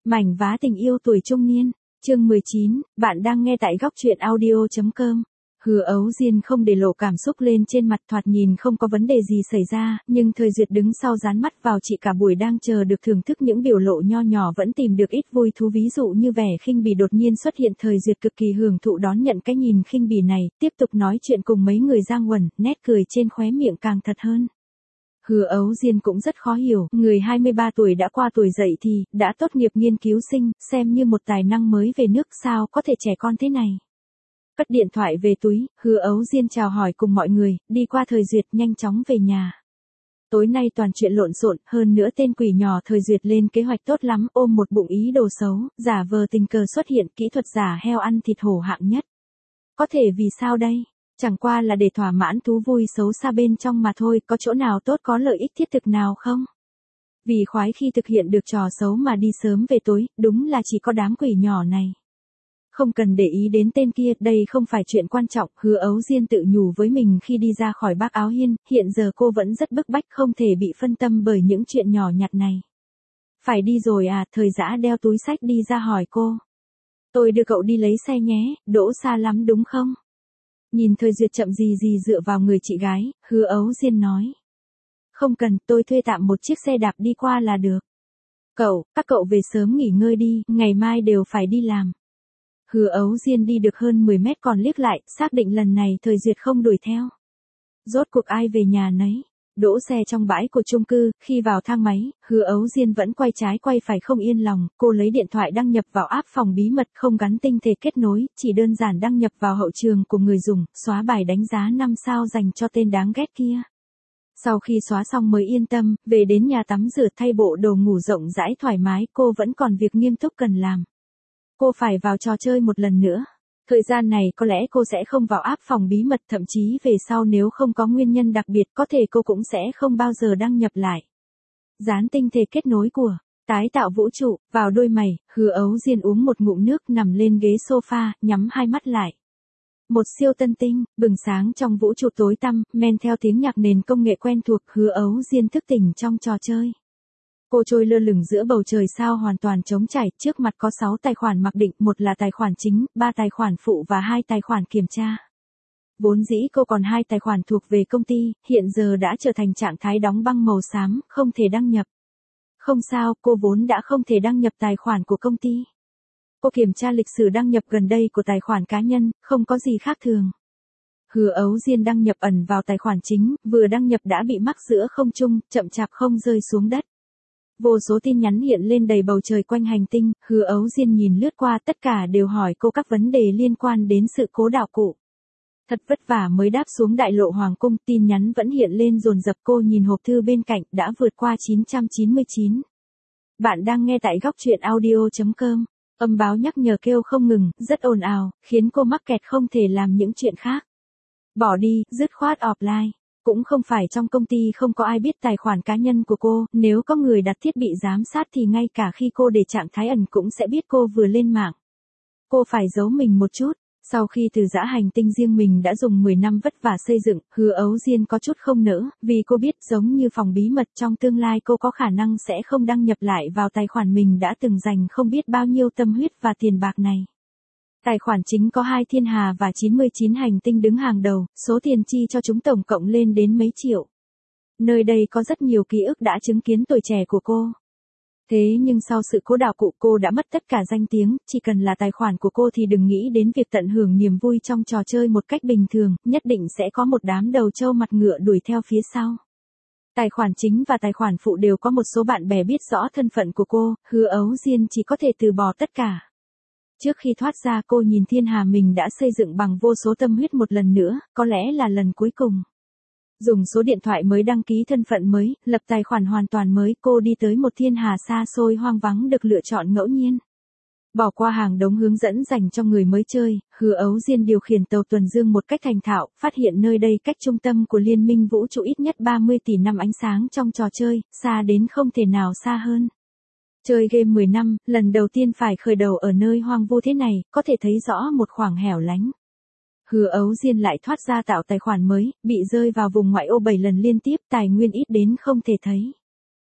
Mảnh vá tình yêu tuổi trung niên, chương 19, bạn đang nghe tại góc truyện audio.com. Hứa Ấu Diên không để lộ cảm xúc lên trên mặt, thoạt nhìn không có vấn đề gì xảy ra, nhưng Thời Duyệt đứng sau dán mắt vào chị cả buổi đang chờ được thưởng thức những biểu lộ nho nhỏ vẫn tìm được ít vui thú, ví dụ như vẻ khinh bỉ đột nhiên xuất hiện. Thời Duyệt cực kỳ hưởng thụ đón nhận cái nhìn khinh bỉ này, tiếp tục nói chuyện cùng mấy người giang quần, nét cười trên khóe miệng càng thật hơn. Hứa Ấu Diên cũng rất khó hiểu, người 23 tuổi đã qua tuổi dậy thì, đã tốt nghiệp nghiên cứu sinh, xem như một tài năng mới về nước, sao có thể trẻ con thế này. Cất điện thoại về túi, Hứa Ấu Diên chào hỏi cùng mọi người, đi qua Thời Duyệt nhanh chóng về nhà. Tối nay toàn chuyện lộn xộn, hơn nữa tên quỷ nhỏ Thời Duyệt lên kế hoạch tốt lắm, ôm một bụng ý đồ xấu, giả vờ tình cờ xuất hiện, kỹ thuật giả heo ăn thịt hổ hạng nhất. Có thể vì sao đây? Chẳng qua là để thỏa mãn thú vui xấu xa bên trong mà thôi, có chỗ nào tốt, có lợi ích thiết thực nào không? Vì khoái khi thực hiện được trò xấu mà đi sớm về tối, đúng là chỉ có đám quỷ nhỏ này. Không cần để ý đến tên kia, đây không phải chuyện quan trọng, Hứa Ấu Diên tự nhủ với mình khi đi ra khỏi Bác Áo Hiên, hiện giờ cô vẫn rất bức bách, không thể bị phân tâm bởi những chuyện nhỏ nhặt này. Phải đi rồi à? Thời Dã đeo túi xách đi ra hỏi cô. Tôi đưa cậu đi lấy xe nhé, đỗ xa lắm đúng không? Nhìn Thời Duyệt chậm gì gì dựa vào người chị gái, Hứa Ấu Diên nói. Không cần, tôi thuê tạm một chiếc xe đạp đi qua là được. Các cậu về sớm nghỉ ngơi đi, ngày mai đều phải đi làm. Hứa Ấu Diên đi được hơn 10 mét còn liếc lại, xác định lần này Thời Duyệt không đuổi theo. Rốt cuộc ai về nhà nấy. Đỗ xe trong bãi của chung cư, khi vào thang máy, Hứa Ấu Diên vẫn quay trái quay phải không yên lòng, cô lấy điện thoại đăng nhập vào app phòng bí mật, không gắn tinh thể kết nối, chỉ đơn giản đăng nhập vào hậu trường của người dùng, xóa bài đánh giá 5 sao dành cho tên đáng ghét kia. Sau khi xóa xong mới yên tâm, về đến nhà tắm rửa thay bộ đồ ngủ rộng rãi thoải mái, cô vẫn còn việc nghiêm túc cần làm. Cô phải vào trò chơi một lần nữa. Thời gian này có lẽ cô sẽ không vào app phòng bí mật, thậm chí về sau nếu không có nguyên nhân đặc biệt có thể cô cũng sẽ không bao giờ đăng nhập lại. Dán tinh thể kết nối của tái tạo vũ trụ vào đôi mày, Hứa Ấu Diên uống một ngụm nước, nằm lên ghế sofa, nhắm hai mắt lại. Một siêu tân tinh, bừng sáng trong vũ trụ tối tăm, men theo tiếng nhạc nền công nghệ quen thuộc, Hứa Ấu Diên thức tỉnh trong trò chơi. Cô trôi lơ lửng giữa bầu trời sao hoàn toàn trống trải, trước mặt có 6 tài khoản mặc định, một là tài khoản chính, 3 tài khoản phụ và 2 tài khoản kiểm tra. Vốn dĩ cô còn 2 tài khoản thuộc về công ty, hiện giờ đã trở thành trạng thái đóng băng màu xám, không thể đăng nhập. Không sao, cô vốn đã không thể đăng nhập tài khoản của công ty. Cô kiểm tra lịch sử đăng nhập gần đây của tài khoản cá nhân, không có gì khác thường. Hứa Ấu Diên đăng nhập ẩn vào tài khoản chính, vừa đăng nhập đã bị mắc giữa không trung, chậm chạp không rơi xuống đất. Vô số tin nhắn hiện lên đầy bầu trời quanh hành tinh, Hứa Ấu Diên nhìn lướt qua, tất cả đều hỏi cô các vấn đề liên quan đến sự cố đạo cụ. Thật vất vả mới đáp xuống đại lộ Hoàng Cung, tin nhắn vẫn hiện lên dồn dập, cô nhìn hộp thư bên cạnh, đã vượt qua 999. Bạn đang nghe tại góc truyện audio.com. Âm báo nhắc nhở kêu không ngừng, rất ồn ào, khiến cô mắc kẹt không thể làm những chuyện khác. Bỏ đi, dứt khoát offline. Cũng không phải trong công ty không có ai biết tài khoản cá nhân của cô, nếu có người đặt thiết bị giám sát thì ngay cả khi cô để trạng thái ẩn cũng sẽ biết cô vừa lên mạng. Cô phải giấu mình một chút. Sau khi từ giã hành tinh riêng mình đã dùng 10 năm vất vả xây dựng, Hứa Ấu Diên có chút không nỡ, vì cô biết giống như phòng bí mật trong tương lai cô có khả năng sẽ không đăng nhập lại vào tài khoản mình đã từng dành không biết bao nhiêu tâm huyết và tiền bạc này. Tài khoản chính có 2 thiên hà và 99 hành tinh đứng hàng đầu, số tiền chi cho chúng tổng cộng lên đến mấy triệu. Nơi đây có rất nhiều ký ức đã chứng kiến tuổi trẻ của cô. Thế nhưng sau sự cố đạo cụ cô đã mất tất cả danh tiếng, chỉ cần là tài khoản của cô thì đừng nghĩ đến việc tận hưởng niềm vui trong trò chơi một cách bình thường, nhất định sẽ có một đám đầu trâu mặt ngựa đuổi theo phía sau. Tài khoản chính và tài khoản phụ đều có một số bạn bè biết rõ thân phận của cô, Hứa Ấu Diên chỉ có thể từ bỏ tất cả. Trước khi thoát ra cô nhìn thiên hà mình đã xây dựng bằng vô số tâm huyết một lần nữa, có lẽ là lần cuối cùng. Dùng số điện thoại mới đăng ký thân phận mới, lập tài khoản hoàn toàn mới, cô đi tới một thiên hà xa xôi hoang vắng được lựa chọn ngẫu nhiên. Bỏ qua hàng đống hướng dẫn dành cho người mới chơi, Hứa Ấu Diên điều khiển tàu tuần dương một cách thành thạo, phát hiện nơi đây cách trung tâm của liên minh vũ trụ ít nhất 30 tỷ năm ánh sáng trong trò chơi, xa đến không thể nào xa hơn. Chơi game 10 năm, lần đầu tiên phải khởi đầu ở nơi hoang vu thế này, có thể thấy rõ một khoảng hẻo lánh. Hứa Ấu Diên lại thoát ra tạo tài khoản mới, bị rơi vào vùng ngoại ô 7 lần liên tiếp, tài nguyên ít đến không thể thấy.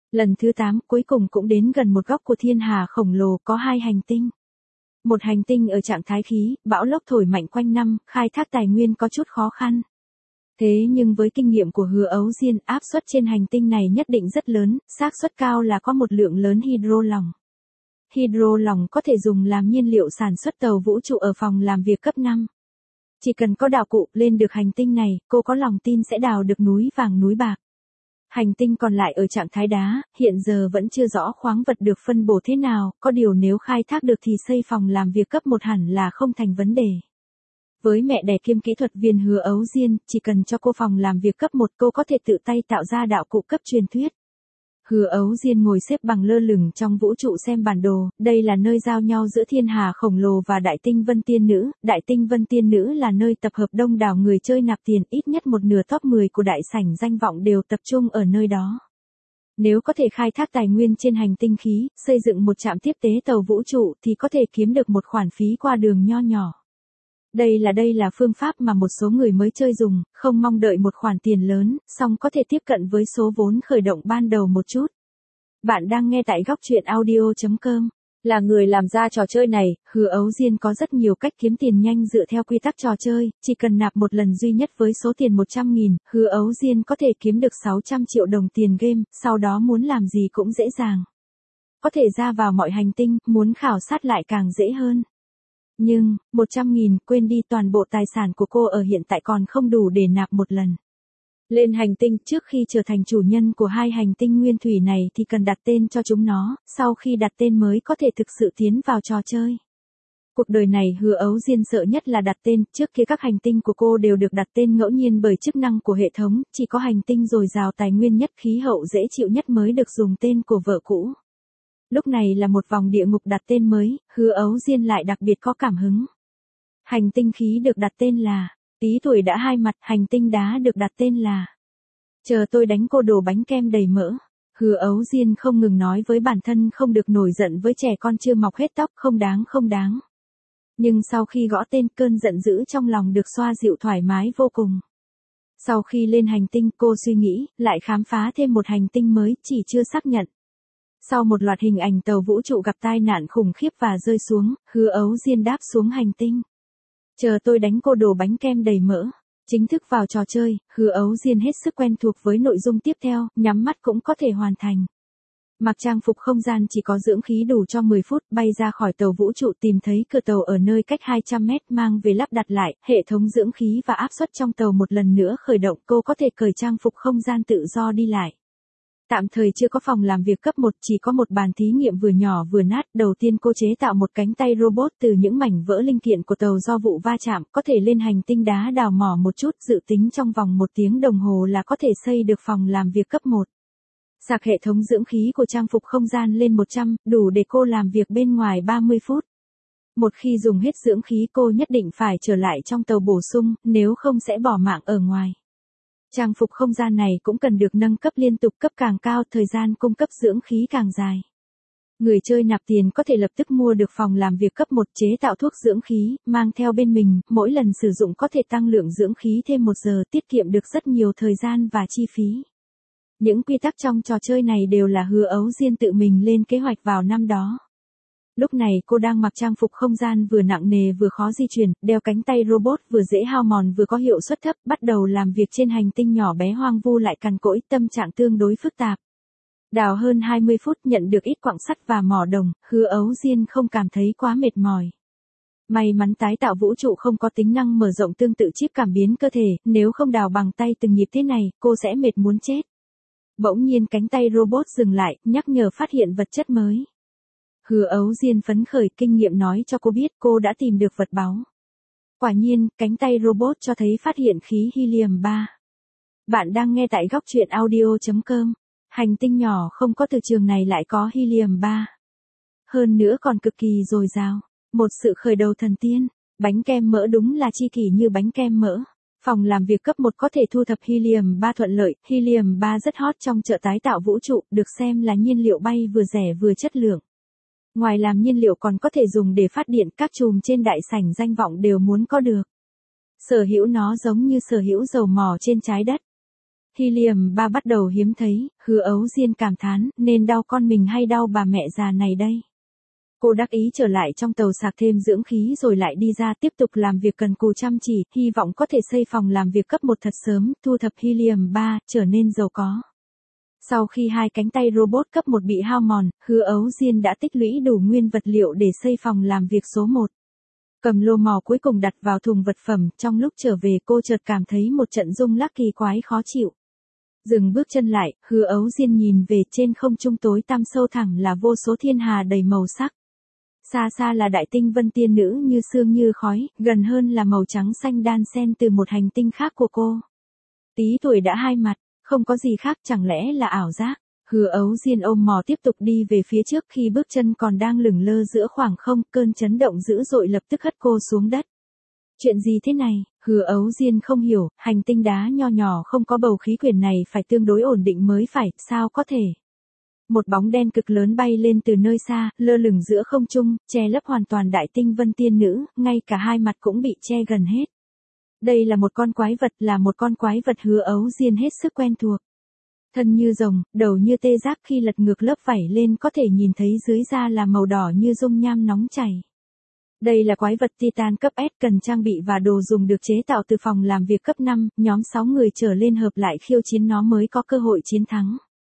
Lần thứ 8 cuối cùng cũng đến gần một góc của thiên hà khổng lồ có 2 hành tinh. Một hành tinh ở trạng thái khí, bão lốc thổi mạnh quanh năm, khai thác tài nguyên có chút khó khăn. Thế nhưng với kinh nghiệm của Hứa Ấu Diên, áp suất trên hành tinh này nhất định rất lớn, xác suất cao là có một lượng lớn hydro lỏng. Hydro lỏng có thể dùng làm nhiên liệu sản xuất tàu vũ trụ ở phòng làm việc cấp 5. Chỉ cần có đạo cụ lên được hành tinh này, cô có lòng tin sẽ đào được núi vàng núi bạc. Hành tinh còn lại ở trạng thái đá, hiện giờ vẫn chưa rõ khoáng vật được phân bổ thế nào, có điều nếu khai thác được thì xây phòng làm việc cấp 1 hẳn là không thành vấn đề. Với mẹ đẻ kiêm kỹ thuật viên Hứa Ấu Diên, chỉ cần cho cô phòng làm việc cấp 1 cô có thể tự tay tạo ra đạo cụ cấp truyền thuyết. Hứa Ấu Diên ngồi xếp bằng lơ lửng trong vũ trụ xem bản đồ, đây là nơi giao nhau giữa thiên hà khổng lồ và đại tinh Vân Tiên Nữ. Đại tinh Vân Tiên Nữ là nơi tập hợp đông đảo người chơi nạp tiền, ít nhất một nửa top 10 của đại sảnh danh vọng đều tập trung ở nơi đó. Nếu có thể khai thác tài nguyên trên hành tinh khí, xây dựng một trạm tiếp tế tàu vũ trụ thì có thể kiếm được một khoản phí qua đường nho nhỏ. Đây là phương pháp mà một số người mới chơi dùng, không mong đợi một khoản tiền lớn, song có thể tiếp cận với số vốn khởi động ban đầu một chút. Bạn đang nghe tại góc truyện audio.com. Là người làm ra trò chơi này, Hứa Ấu Diên có rất nhiều cách kiếm tiền nhanh dựa theo quy tắc trò chơi, chỉ cần nạp một lần duy nhất với số tiền 100.000, Hứa Ấu Diên có thể kiếm được 600 triệu đồng tiền game, sau đó muốn làm gì cũng dễ dàng. Có thể ra vào mọi hành tinh, muốn khảo sát lại càng dễ hơn. Nhưng, 100.000, quên đi, toàn bộ tài sản của cô ở hiện tại còn không đủ để nạp một lần. Lên hành tinh, trước khi trở thành chủ nhân của 2 hành tinh nguyên thủy này thì cần đặt tên cho chúng nó, sau khi đặt tên mới có thể thực sự tiến vào trò chơi. Cuộc đời này Hứa Ấu Diên sợ nhất là đặt tên, trước kia các hành tinh của cô đều được đặt tên ngẫu nhiên bởi chức năng của hệ thống, chỉ có hành tinh dồi dào tài nguyên nhất, khí hậu dễ chịu nhất mới được dùng tên của vợ cũ. Lúc này là một vòng địa ngục đặt tên mới, Hứa Ấu Diên lại đặc biệt có cảm hứng. Hành tinh khí được đặt tên là Tí Tuổi đã hai mặt, hành tinh đá được đặt tên là Chờ tôi đánh cô đồ bánh kem đầy mỡ. Hứa Ấu Diên không ngừng nói với bản thân không được nổi giận với trẻ con chưa mọc hết tóc, không đáng. Nhưng sau khi gõ tên, cơn giận dữ trong lòng được xoa dịu thoải mái vô cùng. Sau khi lên hành tinh cô suy nghĩ, lại khám phá thêm một hành tinh mới, chỉ chưa xác nhận. Sau một loạt hình ảnh tàu vũ trụ gặp tai nạn khủng khiếp và rơi xuống, Hứa Ấu Diên đáp xuống hành tinh. Chờ tôi đánh cô đồ bánh kem đầy mỡ. Chính thức vào trò chơi, Hứa Ấu Diên hết sức quen thuộc với nội dung tiếp theo, nhắm mắt cũng có thể hoàn thành. Mặc trang phục không gian chỉ có dưỡng khí đủ cho 10 phút, bay ra khỏi tàu vũ trụ tìm thấy cửa tàu ở nơi cách 200 mét mang về lắp đặt lại, hệ thống dưỡng khí và áp suất trong tàu một lần nữa khởi động, cô có thể cởi trang phục không gian tự do đi lại. Tạm thời chưa có phòng làm việc cấp 1, chỉ có một bàn thí nghiệm vừa nhỏ vừa nát. Đầu tiên cô chế tạo một cánh tay robot từ những mảnh vỡ linh kiện của tàu do vụ va chạm, có thể lên hành tinh đá đào mỏ một chút, dự tính trong vòng 1 tiếng đồng hồ là có thể xây được phòng làm việc cấp 1. Sạc hệ thống dưỡng khí của trang phục không gian lên 100, đủ để cô làm việc bên ngoài 30 phút. Một khi dùng hết dưỡng khí cô nhất định phải trở lại trong tàu bổ sung, nếu không sẽ bỏ mạng ở ngoài. Trang phục không gian này cũng cần được nâng cấp liên tục, cấp càng cao, thời gian cung cấp dưỡng khí càng dài. Người chơi nạp tiền có thể lập tức mua được phòng làm việc cấp 1, chế tạo thuốc dưỡng khí, mang theo bên mình, mỗi lần sử dụng có thể tăng lượng dưỡng khí thêm 1 giờ, tiết kiệm được rất nhiều thời gian và chi phí. Những quy tắc trong trò chơi này đều là Hứa Ấu Diên tự mình lên kế hoạch vào năm đó. Lúc này cô đang mặc trang phục không gian vừa nặng nề vừa khó di chuyển, đeo cánh tay robot vừa dễ hao mòn vừa có hiệu suất thấp, bắt đầu làm việc trên hành tinh nhỏ bé hoang vu lại cằn cỗi, tâm trạng tương đối phức tạp. Đào hơn 20 phút nhận được ít quặng sắt và mỏ đồng, Hứa Ấu Diên không cảm thấy quá mệt mỏi. May mắn tái tạo vũ trụ không có tính năng mở rộng tương tự chip cảm biến cơ thể, nếu không đào bằng tay từng nhịp thế này, cô sẽ mệt muốn chết. Bỗng nhiên cánh tay robot dừng lại, nhắc nhở phát hiện vật chất mới. Hứa Ấu Diên phấn khởi, kinh nghiệm nói cho cô biết cô đã tìm được vật báu. Quả nhiên, cánh tay robot cho thấy phát hiện khí helium 3. Bạn đang nghe tại góc truyện audio.com. Hành tinh nhỏ không có từ trường này lại có helium 3. Hơn nữa còn cực kỳ dồi dào. Một sự khởi đầu thần tiên. Bánh kem mỡ đúng là chi kỷ như bánh kem mỡ. Phòng làm việc cấp 1 có thể thu thập helium 3 thuận lợi. Helium 3 rất hot trong chợ tái tạo vũ trụ, được xem là nhiên liệu bay vừa rẻ vừa chất lượng. Ngoài làm nhiên liệu còn có thể dùng để phát điện, các chùm trên đại sảnh danh vọng đều muốn có được. Sở hữu nó giống như sở hữu dầu mỏ trên trái đất. Helium 3 bắt đầu hiếm thấy, Hứa Ấu Diên cảm thán, nên đau con mình hay đau bà mẹ già này đây. Cô đắc ý trở lại trong tàu sạc thêm dưỡng khí rồi lại đi ra tiếp tục làm việc cần cù chăm chỉ, hy vọng có thể xây phòng làm việc cấp 1 thật sớm, thu thập Helium 3, trở nên giàu có. Sau khi hai cánh tay robot cấp 1 bị hao mòn, Hứa Ấu Diên đã tích lũy đủ nguyên vật liệu để xây phòng làm việc số 1. Cầm lô mò cuối cùng đặt vào thùng vật phẩm, trong lúc trở về cô chợt cảm thấy một trận rung lắc kỳ quái khó chịu. Dừng bước chân lại, Hứa Ấu Diên nhìn về trên không trung tối tăm sâu thẳm là vô số thiên hà đầy màu sắc. Xa xa là đại tinh vân tiên nữ như sương như khói, gần hơn là màu trắng xanh đan xen từ một hành tinh khác của cô. Tí tuổi đã hai mặt, không có gì khác, chẳng lẽ là ảo giác. Hứa Ấu Diên ôm mò tiếp tục đi về phía trước, khi bước chân còn đang lửng lơ giữa khoảng không, cơn chấn động dữ dội lập tức hất cô xuống đất. Chuyện gì thế này? Hứa Ấu Diên không hiểu, hành tinh đá nho nhỏ không có bầu khí quyển này phải tương đối ổn định mới phải, sao có thể? Một bóng đen cực lớn bay lên từ nơi xa, lơ lửng giữa không trung, che lấp hoàn toàn đại tinh vân tiên nữ, ngay cả hai mặt cũng bị che gần hết. Đây là một con quái vật, là một con quái vật Hứa Ấu Diên hết sức quen thuộc. Thân như rồng, đầu như tê giác, khi lật ngược lớp vảy lên có thể nhìn thấy dưới da là màu đỏ như dung nham nóng chảy. Đây là quái vật Titan cấp S, cần trang bị và đồ dùng được chế tạo từ phòng làm việc cấp 5, nhóm 6 người trở lên hợp lại khiêu chiến nó mới có cơ hội chiến thắng.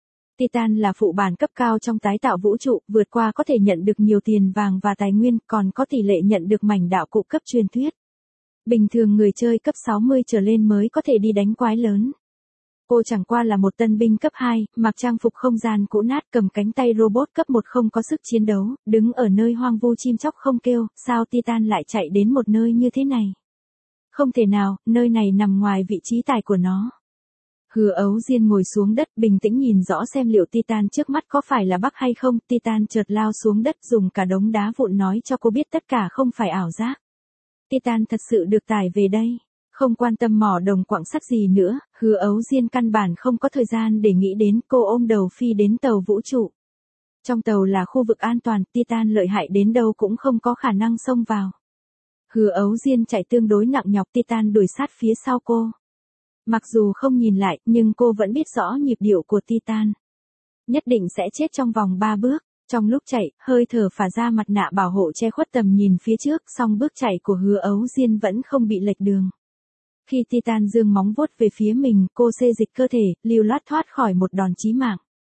Titan là phụ bản cấp cao trong tái tạo vũ trụ, vượt qua có thể nhận được nhiều tiền vàng và tài nguyên, còn có tỷ lệ nhận được mảnh đạo cụ cấp truyền thuyết. Bình thường người chơi cấp 60 trở lên mới có thể đi đánh quái lớn. Cô chẳng qua là một tân binh cấp 2, mặc trang phục không gian cũ nát, cầm cánh tay robot cấp 1 không có sức chiến đấu, đứng ở nơi hoang vu chim chóc không kêu, sao Titan lại chạy đến một nơi như thế này? Không thể nào, nơi này nằm ngoài vị trí tài của nó. Hứa Ấu Diên ngồi xuống đất bình tĩnh nhìn rõ xem liệu Titan trước mắt có phải là bug hay không. Titan chợt lao xuống đất dùng cả đống đá vụn nói cho cô biết tất cả không phải ảo giác. Titan thật sự được tải về đây. Không quan tâm mỏ đồng quặng sắt gì nữa, Hứa Ấu Diên căn bản không có thời gian để nghĩ đến, cô ôm đầu phi đến tàu vũ trụ. Trong tàu là khu vực an toàn, Titan lợi hại đến đâu cũng không có khả năng xông vào. Hứa Ấu Diên chạy tương đối nặng nhọc, Titan đuổi sát phía sau cô. Mặc dù không nhìn lại, nhưng cô vẫn biết rõ nhịp điệu của Titan. Nhất định sẽ chết trong vòng 3 bước. Trong lúc chạy, hơi thở phả ra mặt nạ bảo hộ che khuất tầm nhìn phía trước, song bước chạy của Hứa Ấu Diên vẫn không bị lệch đường. Khi Titan giương móng vuốt về phía mình, cô xê dịch cơ thể, lưu loát thoát khỏi một đòn chí mạng.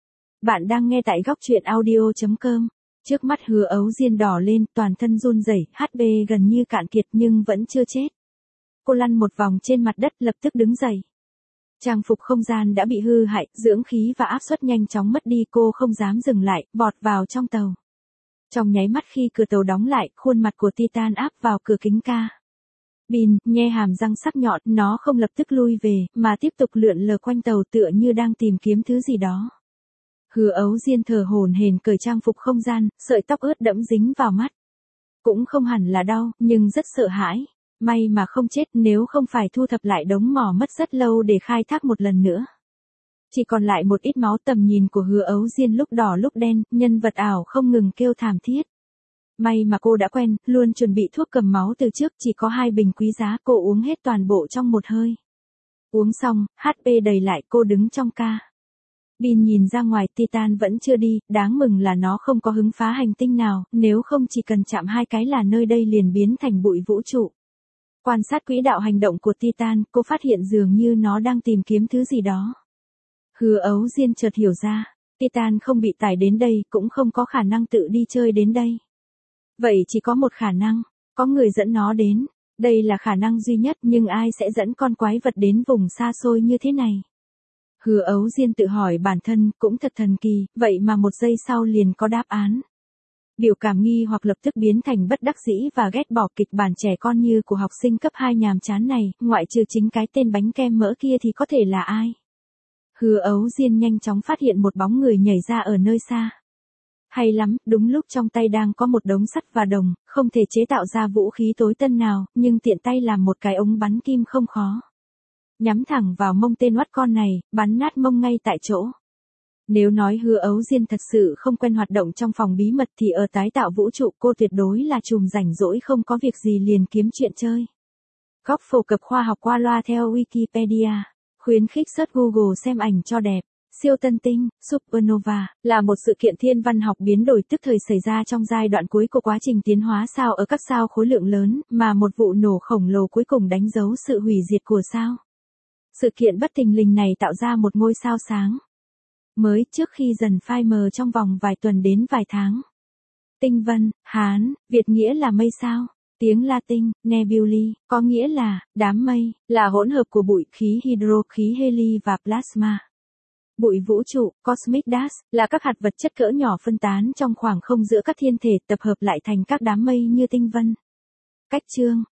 Bạn đang nghe tại góc truyện audio.com. Trước mắt Hứa Ấu Diên đỏ lên, toàn thân run rẩy, HP gần như cạn kiệt nhưng vẫn chưa chết. Cô lăn một vòng trên mặt đất lập tức đứng dậy. Trang phục không gian đã bị hư hại, dưỡng khí và áp suất nhanh chóng mất đi, cô không dám dừng lại, vọt vào trong tàu. Trong nháy mắt khi cửa tàu đóng lại, khuôn mặt của Titan áp vào cửa kính ca. Bin, nhe hàm răng sắc nhọn, nó không lập tức lui về, mà tiếp tục lượn lờ quanh tàu tựa như đang tìm kiếm thứ gì đó. Hứa Ấu Diên thở hổn hển cởi trang phục không gian, sợi tóc ướt đẫm dính vào mắt. Cũng không hẳn là đau, nhưng rất sợ hãi. May mà không chết, nếu không phải thu thập lại đống mỏ mất rất lâu để khai thác một lần nữa. Chỉ còn lại một ít máu, tầm nhìn của Hứa Ấu Diên lúc đỏ lúc đen, nhân vật ảo không ngừng kêu thảm thiết. May mà cô đã quen, luôn chuẩn bị thuốc cầm máu từ trước, chỉ có 2 bình quý giá, cô uống hết toàn bộ trong một hơi. Uống xong, HP đầy lại, cô đứng trong ca. Bin nhìn ra ngoài, Titan vẫn chưa đi, đáng mừng là nó không có hứng phá hành tinh nào, nếu không chỉ cần chạm 2 cái là nơi đây liền biến thành bụi vũ trụ. Quan sát quỹ đạo hành động của Titan, cô phát hiện dường như nó đang tìm kiếm thứ gì đó. Hứa Ấu Diên chợt hiểu ra, Titan không bị tải đến đây, cũng không có khả năng tự đi chơi đến đây. Vậy chỉ có một khả năng, có người dẫn nó đến. Đây là khả năng duy nhất, nhưng ai sẽ dẫn con quái vật đến vùng xa xôi như thế này? Hứa Ấu Diên tự hỏi bản thân, cũng thật thần kỳ, vậy mà một giây sau liền có đáp án. Biểu cảm nghi hoặc lập tức biến thành bất đắc dĩ và ghét bỏ. Kịch bản trẻ con như của học sinh cấp 2 nhàm chán này, ngoại trừ chính cái tên bánh kem mỡ kia thì có thể là ai? Hứa Ấu Diên nhanh chóng phát hiện một bóng người nhảy ra ở nơi xa. Hay lắm, đúng lúc trong tay đang có một đống sắt và đồng, không thể chế tạo ra vũ khí tối tân nào, nhưng tiện tay làm một cái ống bắn kim không khó. Nhắm thẳng vào mông tên oắt con này, bắn nát mông ngay tại chỗ. Nếu nói Hứa Ấu Diên thật sự không quen hoạt động trong phòng bí mật thì ở tái tạo vũ trụ cô tuyệt đối là trùm rảnh rỗi không có việc gì liền kiếm chuyện chơi. Góc phổ cập khoa học qua loa theo Wikipedia. Khuyến khích search Google xem ảnh cho đẹp. Siêu tân tinh, supernova, là một sự kiện thiên văn học biến đổi tức thời xảy ra trong giai đoạn cuối của quá trình tiến hóa sao ở các sao khối lượng lớn, mà một vụ nổ khổng lồ cuối cùng đánh dấu sự hủy diệt của sao. Sự kiện bất thình lình này tạo ra một ngôi sao sáng mới trước khi dần phai mờ trong vòng vài tuần đến vài tháng. Tinh vân, Hán, Việt nghĩa là mây sao. Tiếng Latin, nebulae, có nghĩa là đám mây, là hỗn hợp của bụi khí hydro, khí heli và plasma. Bụi vũ trụ, cosmic dust, là các hạt vật chất cỡ nhỏ phân tán trong khoảng không giữa các thiên thể tập hợp lại thành các đám mây như tinh vân. Cách chương